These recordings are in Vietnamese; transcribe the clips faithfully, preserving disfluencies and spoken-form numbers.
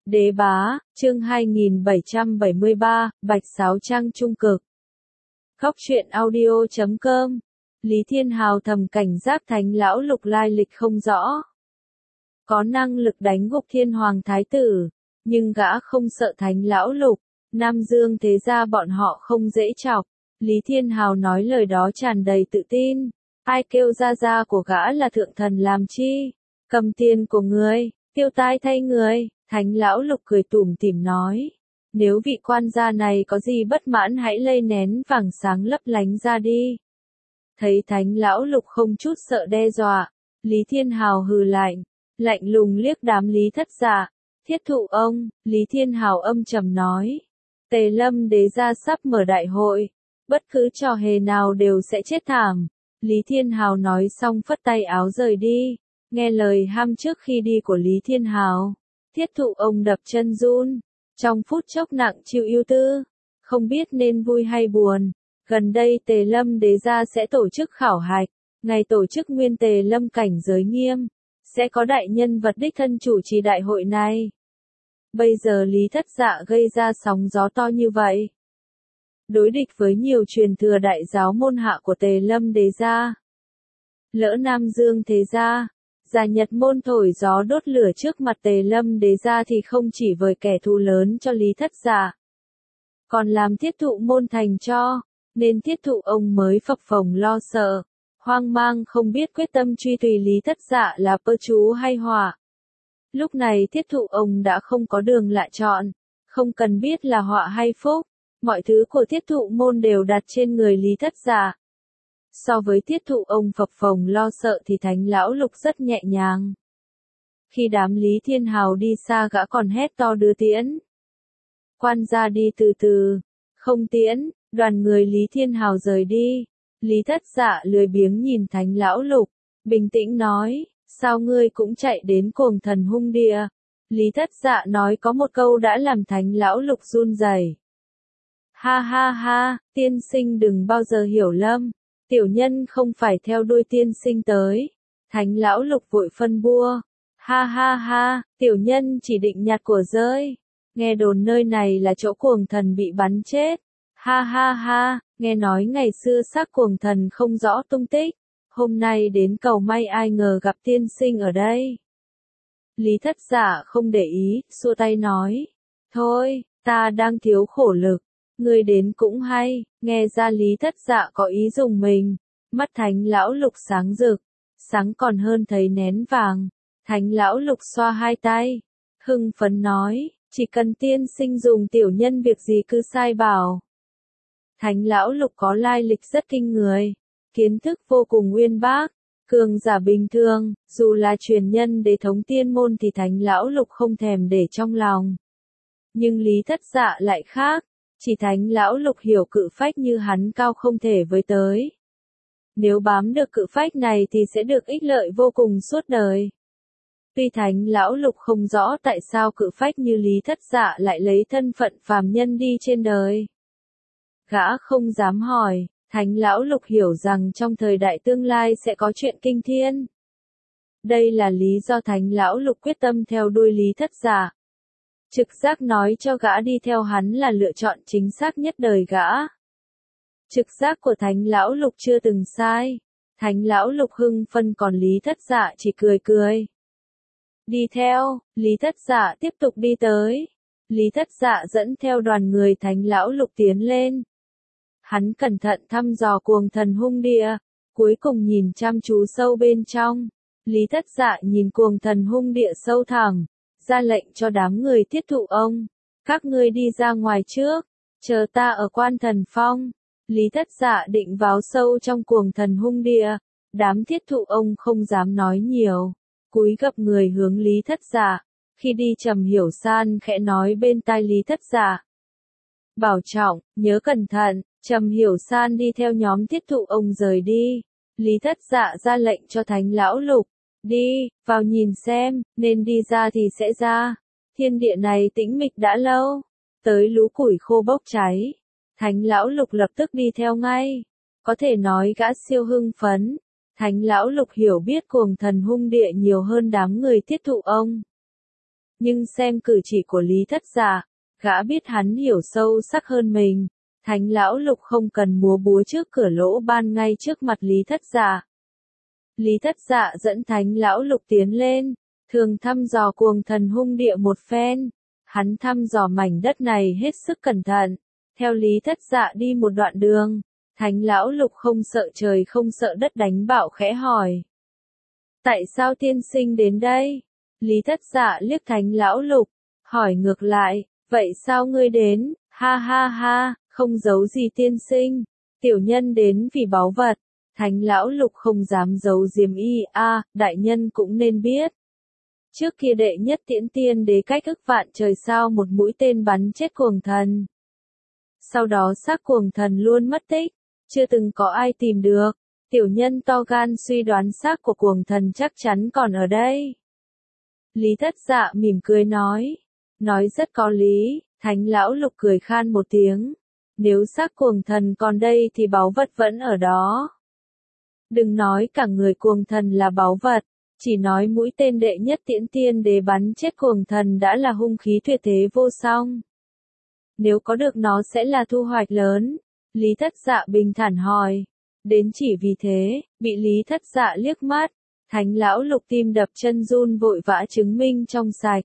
Đế bá, chương hai nghìn bảy trăm bảy mươi ba, Bạch Sáo Trăng trung cực. Khóc chuyện audio chấm com. Lý Thiên Hào thầm cảnh giác Thánh lão lục lai lịch không rõ. Có năng lực đánh gục Thiên Hoàng Thái tử, nhưng gã không sợ Thánh lão lục, Nam Dương thế gia bọn họ không dễ chọc. Lý Thiên Hào nói lời đó tràn đầy tự tin. Ai kêu gia gia của gã là thượng thần làm chi? Cầm tiền của người, tiêu tai thay người. Thánh lão lục cười tủm tỉm nói. Nếu vị quan gia này có gì bất mãn hãy lây nén vàng sáng lấp lánh ra đi. Thấy thánh lão lục không chút sợ đe dọa, Lý Thiên Hào hừ lạnh, lạnh lùng liếc đám Lý thất dạ. Thiết thụ ông, Lý Thiên Hào âm trầm nói. Tề Lâm đế gia sắp mở đại hội, bất cứ trò hề nào đều sẽ chết thảm. Lý Thiên Hào nói xong phất tay áo rời đi. Nghe lời ham trước khi đi của Lý Thiên Hào, Thiết thụ ông đập chân run, trong phút chốc nặng chịu ưu tư, không biết nên vui hay buồn. Gần đây Tề Lâm đế gia sẽ tổ chức khảo hạch, ngày tổ chức nguyên Tề Lâm cảnh giới nghiêm, sẽ có đại nhân vật đích thân chủ trì đại hội này. Bây giờ Lý thất dạ gây ra sóng gió to như vậy, đối địch với nhiều truyền thừa đại giáo môn hạ của Tề Lâm đế gia. Lỡ Nam Dương thế gia, Già Nhật môn thổi gió đốt lửa trước mặt Tề Lâm đế gia thì không chỉ với kẻ thù lớn cho Lý thất dạ, còn làm thiết thụ môn thành cho, nên thiết thụ ông mới phập phồng lo sợ, hoang mang không biết quyết tâm truy tùy Lý thất dạ là pơ chú hay họa. Lúc này thiết thụ ông đã không có đường lựa chọn, không cần biết là họa hay phúc, mọi thứ của thiết thụ môn đều đặt trên người Lý thất dạ. So với thiết thụ ông phập phồng lo sợ thì thánh lão lục rất nhẹ nhàng. Khi đám Lý Thiên Hào đi xa gã còn hét to đưa tiễn. Quan gia đi từ từ, không tiễn, đoàn người Lý Thiên Hào rời đi. Lý thất dạ lười biếng nhìn thánh lão lục, bình tĩnh nói, sao ngươi cũng chạy đến Cuồng Thần Hung Địa? Lý thất dạ nói có một câu đã làm thánh lão lục run rẩy. Ha ha ha, tiên sinh đừng bao giờ hiểu lầm. Tiểu nhân không phải theo đuôi tiên sinh tới. Thánh lão lục vội phân bua. Ha ha ha, tiểu nhân chỉ định nhặt của rơi. Nghe đồn nơi này là chỗ Cuồng Thần bị bắn chết. Ha ha ha, nghe nói ngày xưa xác Cuồng Thần không rõ tung tích. Hôm nay đến cầu may ai ngờ gặp tiên sinh ở đây. Lý thất dạ không để ý, xua tay nói. Thôi, ta đang thiếu khổ lực. Người đến cũng hay, nghe ra Lý thất dạ có ý dùng mình. Mắt thánh lão lục sáng rực, sáng còn hơn thấy nén vàng. Thánh lão lục xoa hai tay, hưng phấn nói, chỉ cần tiên sinh dùng tiểu nhân việc gì cứ sai bảo. Thánh lão lục có lai lịch rất kinh người, kiến thức vô cùng uyên bác, cường giả bình thường, dù là truyền nhân đế thống tiên môn thì thánh lão lục không thèm để trong lòng. Nhưng Lý thất dạ lại khác. Chỉ thánh lão lục hiểu cự phách như hắn cao không thể với tới. Nếu bám được cự phách này thì sẽ được ích lợi vô cùng suốt đời. Tuy thánh lão lục không rõ tại sao cự phách như Lý thất dạ lại lấy thân phận phàm nhân đi trên đời. Gã không dám hỏi, thánh lão lục hiểu rằng trong thời đại tương lai sẽ có chuyện kinh thiên. Đây là lý do thánh lão lục quyết tâm theo đuôi Lý thất dạ. Trực giác nói cho gã đi theo hắn là lựa chọn chính xác nhất đời gã. Trực giác của thánh lão lục chưa từng sai. Thánh lão lục hưng phân còn Lý thất dạ chỉ cười cười. Đi theo, Lý thất dạ tiếp tục đi tới. Lý thất dạ dẫn theo đoàn người thánh lão lục tiến lên. Hắn cẩn thận thăm dò Cuồng Thần Hung Địa, cuối cùng nhìn chăm chú sâu bên trong. Lý thất dạ nhìn Cuồng Thần Hung Địa sâu thẳm, ra lệnh cho đám người thiết thụ ông. Các ngươi đi ra ngoài trước, chờ ta ở Quan Thần Phong. Lý thất dạ định vào sâu trong Cuồng Thần Hung Địa, đám thiết thụ ông không dám nói nhiều. Cúi gập người hướng Lý thất dạ, khi đi Trầm Hiểu San khẽ nói bên tai Lý thất dạ. Bảo trọng, nhớ cẩn thận. Trầm Hiểu San đi theo nhóm thiết thụ ông rời đi. Lý thất dạ ra lệnh cho thánh lão lục. Đi, vào nhìn xem, nên đi ra thì sẽ ra. Thiên địa này tĩnh mịch đã lâu. Tới lú củi khô bốc cháy. Thánh lão lục lập tức đi theo ngay. Có thể nói gã siêu hưng phấn. Thánh lão lục hiểu biết Cuồng Thần Hung Địa nhiều hơn đám người thiết thụ ông. Nhưng xem cử chỉ của Lý Thất Dạ, gã biết hắn hiểu sâu sắc hơn mình. Thánh lão lục không cần múa búa trước cửa lỗ ban ngay trước mặt Lý Thất Dạ. Lý Thất Dạ dẫn thánh lão lục tiến lên, thường thăm dò cuồng thần hung địa một phen. Hắn thăm dò mảnh đất này hết sức cẩn thận. Theo Lý Thất Dạ đi một đoạn đường, thánh lão lục không sợ trời không sợ đất đánh bạo khẽ hỏi. Tại sao tiên sinh đến đây? Lý Thất Dạ liếc thánh lão lục, hỏi ngược lại, vậy sao ngươi đến? Ha ha ha, không giấu gì tiên sinh, tiểu nhân đến vì báu vật. Thánh lão lục không dám giấu giếm y, a, à, đại nhân cũng nên biết. Trước kia đệ nhất tiễn tiên đế cách ức vạn trời sao một mũi tên bắn chết cuồng thần. Sau đó xác cuồng thần luôn mất tích, chưa từng có ai tìm được. Tiểu nhân to gan suy đoán xác của cuồng thần chắc chắn còn ở đây. Lý Thất Dạ mỉm cười nói, nói rất có lý. Thánh lão lục cười khan một tiếng, nếu xác cuồng thần còn đây thì báu vật vẫn ở đó. Đừng nói cả người cuồng thần là báu vật, chỉ nói mũi tên đệ nhất tiễn tiên đế bắn chết cuồng thần đã là hung khí tuyệt thế vô song. Nếu có được nó sẽ là thu hoạch lớn. Lý Thất Dạ bình thản hỏi, đến chỉ vì thế, bị Lý Thất Dạ liếc mắt, thánh lão lục tim đập chân run vội vã chứng minh trong sạch.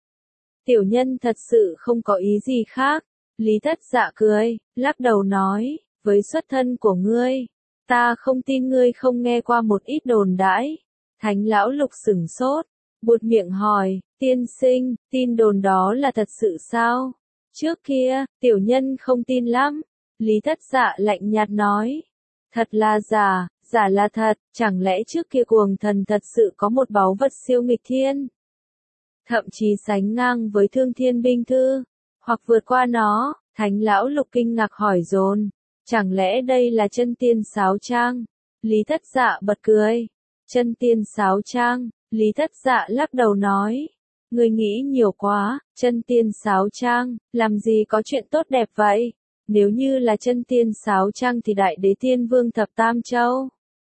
Tiểu nhân thật sự không có ý gì khác. Lý Thất Dạ cười, lắc đầu nói, với xuất thân của ngươi, ta không tin ngươi không nghe qua một ít đồn đãi. Thánh lão lục sửng sốt, buột miệng hỏi, tiên sinh, tin đồn đó là thật sự sao? Trước kia, tiểu nhân không tin lắm. Lý Thất Dạ lạnh nhạt nói, thật là giả, giả là thật, chẳng lẽ trước kia cuồng thần thật sự có một báu vật siêu nghịch thiên? Thậm chí sánh ngang với Thương Thiên binh thư, hoặc vượt qua nó. Thánh lão lục kinh ngạc hỏi dồn, chẳng lẽ đây là chân tiên sáo trang? Lý Thất Dạ bật cười, chân tiên sáo trang. Lý Thất Dạ lắc đầu nói, ngươi nghĩ nhiều quá, chân tiên sáo trang, làm gì có chuyện tốt đẹp vậy? Nếu như là chân tiên sáo trang thì đại đế tiên vương thập tam châu,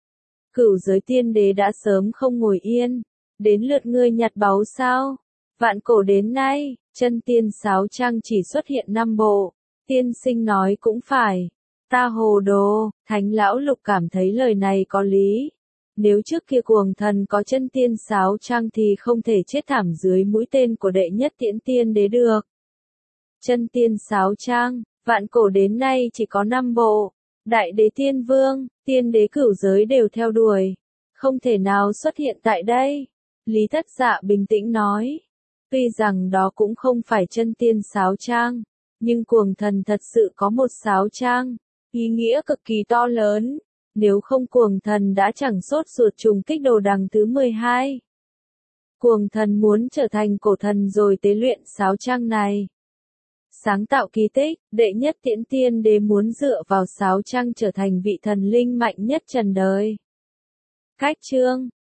cửu giới tiên đế đã sớm không ngồi yên. Đến lượt ngươi nhặt báu sao? Vạn cổ đến nay, chân tiên sáo trang chỉ xuất hiện năm bộ. Tiên sinh nói cũng phải. Ta hồ đồ. Thánh lão lục cảm thấy lời này có lý. Nếu trước kia cuồng thần có chân tiên sáo trang thì không thể chết thảm dưới mũi tên của đệ nhất tiễn tiên đế được. Chân tiên sáo trang, vạn cổ đến nay chỉ có năm bộ. Đại đế tiên vương, tiên đế cửu giới đều theo đuổi. Không thể nào xuất hiện tại đây. Lý Thất Dạ bình tĩnh nói. Tuy rằng đó cũng không phải chân tiên sáo trang, nhưng cuồng thần thật sự có một sáo trang, ý nghĩa cực kỳ to lớn. Nếu không cuồng thần đã chẳng sốt ruột trùng kích đồ đằng thứ mười hai. Cuồng thần muốn trở thành cổ thần rồi tế luyện sáo trang này. Sáng tạo kỳ tích, đệ nhất tiễn tiên đế muốn dựa vào sáo trang trở thành vị thần linh mạnh nhất trần đời. Cách chương